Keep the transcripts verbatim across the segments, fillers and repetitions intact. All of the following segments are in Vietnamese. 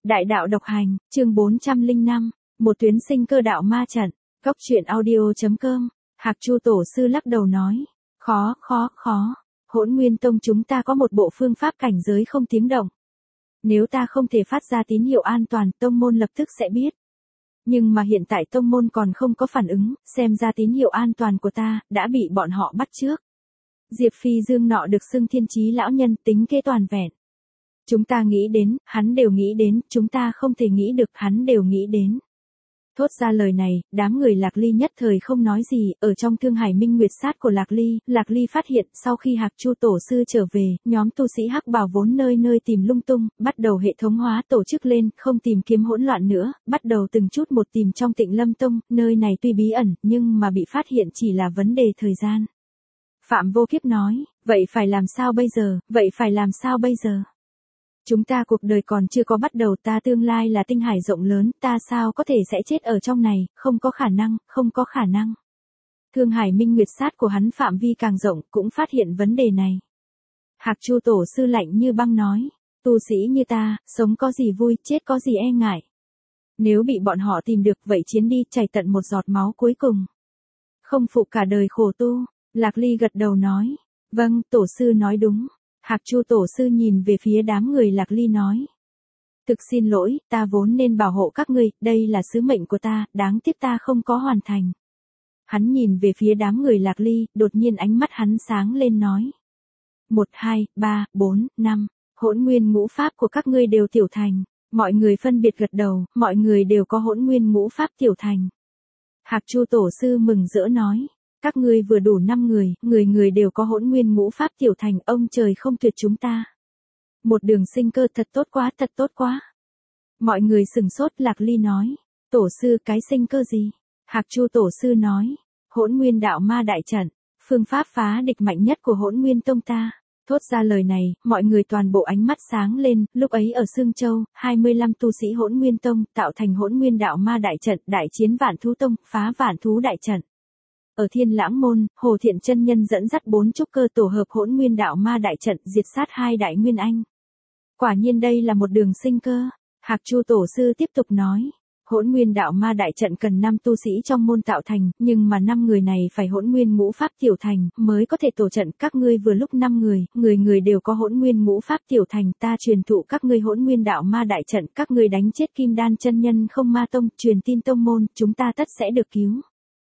Đại đạo độc hành, chương bốn trăm lẻ năm, một tuyến sinh cơ đạo ma trận, góc truyện audio.com, Hạc Chu tổ sư lắc đầu nói, khó, khó, khó, Hỗn Nguyên Tông chúng ta có một bộ phương pháp cảnh giới không tiếng động. Nếu ta không thể phát ra tín hiệu an toàn, tông môn lập tức sẽ biết. Nhưng mà hiện tại tông môn còn không có phản ứng, xem ra tín hiệu an toàn của ta, đã bị bọn họ bắt trước. Diệp Phi Dương nọ được xưng thiên trí lão nhân tính kế toàn vẹn. Chúng ta nghĩ đến, hắn đều nghĩ đến, chúng ta không thể nghĩ được, hắn đều nghĩ đến. Thốt ra lời này, đám người Lạc Ly nhất thời không nói gì, ở trong Thương Hải Minh Nguyệt sát của Lạc Ly, Lạc Ly phát hiện sau khi Hạc Chu tổ sư trở về, nhóm tu sĩ Hắc Bào vốn nơi nơi tìm lung tung, bắt đầu hệ thống hóa tổ chức lên, không tìm kiếm hỗn loạn nữa, bắt đầu từng chút một tìm trong Tịnh Lâm Tông, nơi này tuy bí ẩn, nhưng mà bị phát hiện chỉ là vấn đề thời gian. Phạm Vô Kiếp nói, vậy phải làm sao bây giờ, vậy phải làm sao bây giờ? Chúng ta cuộc đời còn chưa có bắt đầu, ta tương lai là tinh hải rộng lớn, ta sao có thể sẽ chết ở trong này, không có khả năng, không có khả năng. Thương Hải Minh Nguyệt sát của hắn phạm vi càng rộng, cũng phát hiện vấn đề này. Hạc Chu tổ sư lạnh như băng nói, tu sĩ như ta, sống có gì vui, chết có gì e ngại. Nếu bị bọn họ tìm được, vậy chiến đi, chảy tận một giọt máu cuối cùng. Không phụ cả đời khổ tu, Lạc Ly gật đầu nói, vâng, tổ sư nói đúng. Hạc Chu tổ sư nhìn về phía đám người Lạc Ly nói. Thực xin lỗi, ta vốn nên bảo hộ các ngươi, đây là sứ mệnh của ta, đáng tiếc ta không có hoàn thành. Hắn nhìn về phía đám người Lạc Ly, đột nhiên ánh mắt hắn sáng lên nói. Một, hai, ba, bốn, năm, hỗn nguyên ngũ pháp của các ngươi đều tiểu thành. Mọi người phân biệt gật đầu, mọi người đều có hỗn nguyên ngũ pháp tiểu thành. Hạc Chu tổ sư mừng rỡ nói. Các ngươi vừa đủ năm người, người người đều có hỗn nguyên ngũ pháp tiểu thành, ông trời không tuyệt chúng ta. Một đường sinh cơ thật tốt quá, thật tốt quá. Mọi người sừng sốt, Lạc Ly nói, tổ sư cái sinh cơ gì? Hạc Chu tổ sư nói, hỗn nguyên đạo ma đại trận, phương pháp phá địch mạnh nhất của hỗn nguyên tông ta. Thốt ra lời này, mọi người toàn bộ ánh mắt sáng lên, lúc ấy ở Sương Châu, hai mươi lăm tu sĩ hỗn nguyên tông tạo thành hỗn nguyên đạo ma đại trận, đại chiến vạn thú tông, phá vạn thú đại trận. Ở Thiên Lãng Môn, Hồ Thiện chân nhân dẫn dắt bốn trúc cơ tổ hợp hỗn nguyên đạo ma đại trận diệt sát hai đại nguyên anh. Quả nhiên đây là một đường sinh cơ. Hạc Chu tổ sư tiếp tục nói, hỗn nguyên đạo ma đại trận cần năm tu sĩ trong môn tạo thành, nhưng mà năm người này phải hỗn nguyên ngũ pháp tiểu thành mới có thể tổ trận. Các ngươi vừa lúc năm người, người người đều có hỗn nguyên ngũ pháp tiểu thành, ta truyền thụ các ngươi hỗn nguyên đạo ma đại trận, các ngươi đánh chết Kim Đan chân nhân Không Ma tông, truyền tin tông môn, chúng ta tất sẽ được cứu.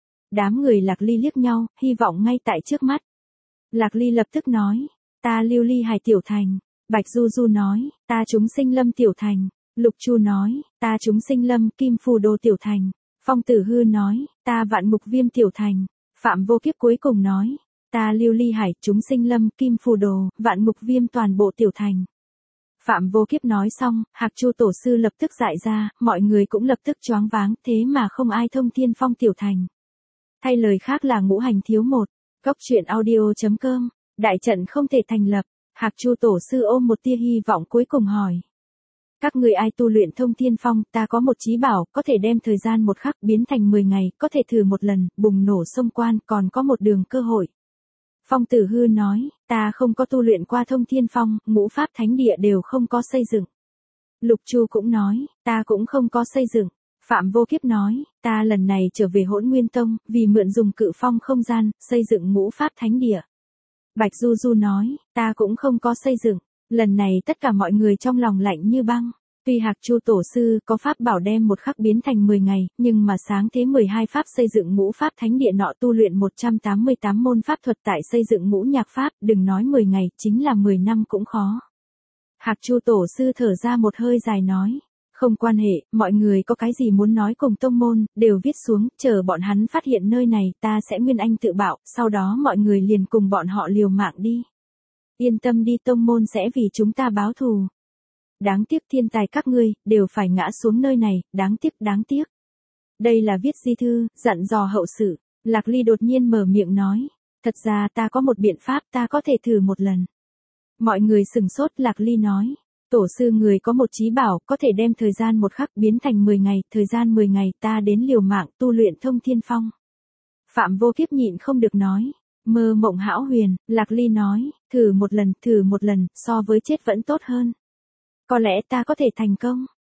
Đám người Lạc Ly liếc nhau, hy vọng ngay tại trước mắt. Lạc Ly lập tức nói, ta Lưu Ly Hải tiểu thành. Bạch Du Du nói, ta Chúng Sinh Lâm tiểu thành. Lục Chu nói, ta Chúng Sinh Lâm Kim Phù Đồ tiểu thành. Phong Tử Hư nói, ta Vạn Mục Viêm tiểu thành. Phạm Vô Kiếp cuối cùng nói, ta Lưu Ly Hải, Chúng Sinh Lâm, Kim Phù Đồ, Vạn Mục Viêm toàn bộ tiểu thành. Phạm Vô Kiếp nói xong, Hạc Chu tổ sư lập tức dại ra, mọi người cũng lập tức choáng váng, thế mà không ai thông Thiên Phong tiểu thành. Thay lời khác là ngũ hành thiếu một. Góc truyện audio.com, đại trận không thể thành lập. Hạc Chu tổ sư ôm một tia hy vọng cuối cùng hỏi. Các người ai tu luyện thông Thiên Phong, ta có một chí bảo, có thể đem thời gian một khắc biến thành mười ngày, có thể thử một lần, bùng nổ xông quan, còn có một đường cơ hội. Phong Tử Hư nói, ta không có tu luyện qua thông Thiên Phong, ngũ pháp thánh địa đều không có xây dựng. Lục Chu cũng nói, ta cũng không có xây dựng. Phạm Vô Kiếp nói, ta lần này trở về Hỗn Nguyên Tông, vì mượn dùng cự phong không gian, xây dựng ngũ pháp thánh địa. Bạch Du Du nói, ta cũng không có xây dựng. Lần này tất cả mọi người trong lòng lạnh như băng. Tuy Hạc Chu tổ sư có pháp bảo đem một khắc biến thành mười ngày, nhưng mà sáng thế mười hai pháp xây dựng ngũ pháp thánh địa nọ tu luyện một trăm tám mươi tám môn pháp thuật tại xây dựng ngũ nhạc pháp, đừng nói mười ngày, chính là mười năm cũng khó. Hạc Chu tổ sư thở ra một hơi dài nói. Không quan hệ, mọi người có cái gì muốn nói cùng tông môn, đều viết xuống, chờ bọn hắn phát hiện nơi này, ta sẽ nguyên anh tự bạo, sau đó mọi người liền cùng bọn họ liều mạng đi. Yên tâm đi, tông môn sẽ vì chúng ta báo thù. Đáng tiếc thiên tài các ngươi, đều phải ngã xuống nơi này, đáng tiếc, đáng tiếc. Đây là viết di thư, dặn dò hậu sự. Lạc Ly đột nhiên mở miệng nói, thật ra ta có một biện pháp, ta có thể thử một lần. Mọi người sừng sốt, Lạc Ly nói. Tổ sư người có một chí bảo, có thể đem thời gian một khắc biến thành mười ngày, thời gian mười ngày ta đến liều mạng tu luyện thông Thiên Phong. Phạm Vô Kiếp nhịn không được nói, mơ mộng hão huyền. Lạc Ly nói, thử một lần, thử một lần, so với chết vẫn tốt hơn. Có lẽ ta có thể thành công.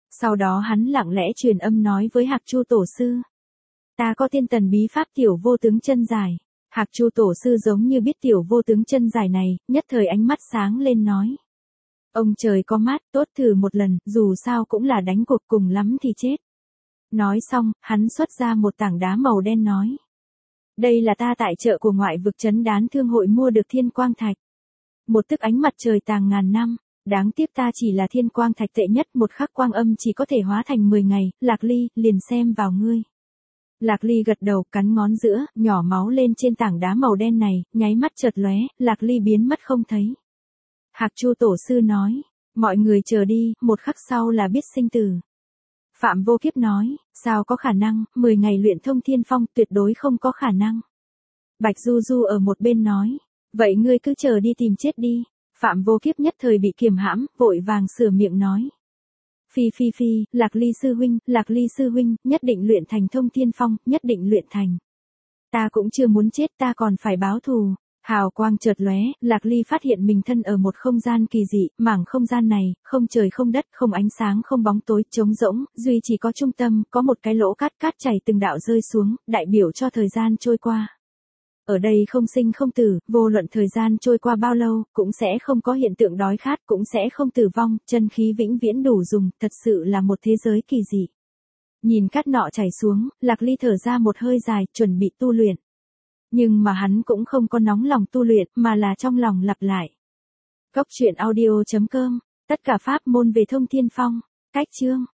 Sau đó hắn lặng lẽ truyền âm nói với Hạc Chu tổ sư. Ta có tiên tần bí pháp tiểu vô tướng chân dài. Hạc Chu tổ sư giống như biết tiểu vô tướng chân dài này, nhất thời ánh mắt sáng lên nói. Ông trời có mát, tốt thử một lần, dù sao cũng là đánh cuộc, cùng lắm thì chết. Nói xong, hắn xuất ra một tảng đá màu đen nói. Đây là ta tại chợ của ngoại vực trấn Đán Thương hội mua được thiên quang thạch. Một tức ánh mặt trời tàng ngàn năm, đáng tiếc ta chỉ là thiên quang thạch tệ nhất, một khắc quang âm chỉ có thể hóa thành mười ngày, Lạc Ly, liền xem vào ngươi. Lạc Ly gật đầu, cắn ngón giữa, nhỏ máu lên trên tảng đá màu đen này, nháy mắt chợt lóe, Lạc Ly biến mất không thấy. Hạc Chu tổ sư nói, mọi người chờ đi, một khắc sau là biết sinh tử. Phạm Vô Kiếp nói, sao có khả năng, mười ngày luyện thông thiên phong, tuyệt đối không có khả năng. Bạch Du Du ở một bên nói, vậy ngươi cứ chờ đi tìm chết đi. Phạm Vô Kiếp nhất thời bị kiềm hãm, vội vàng sửa miệng nói. Phi phi phi, Lạc Ly sư huynh, Lạc Ly sư huynh, nhất định luyện thành thông thiên phong, nhất định luyện thành. Ta cũng chưa muốn chết, ta còn phải báo thù. Hào quang chợt lóe, Lạc Ly phát hiện mình thân ở một không gian kỳ dị, mảng không gian này, không trời không đất, không ánh sáng không bóng tối, trống rỗng, duy chỉ có trung tâm, có một cái lỗ cát, cát chảy từng đạo rơi xuống, đại biểu cho thời gian trôi qua. Ở đây không sinh không tử, vô luận thời gian trôi qua bao lâu, cũng sẽ không có hiện tượng đói khát, cũng sẽ không tử vong, chân khí vĩnh viễn đủ dùng, thật sự là một thế giới kỳ dị. Nhìn cát nọ chảy xuống, Lạc Ly thở ra một hơi dài, chuẩn bị tu luyện. Nhưng mà hắn cũng không có nóng lòng tu luyện, mà là trong lòng lặp lại. Góc truyện audio chấm com, tất cả pháp môn về thông thiên phong, cách chương.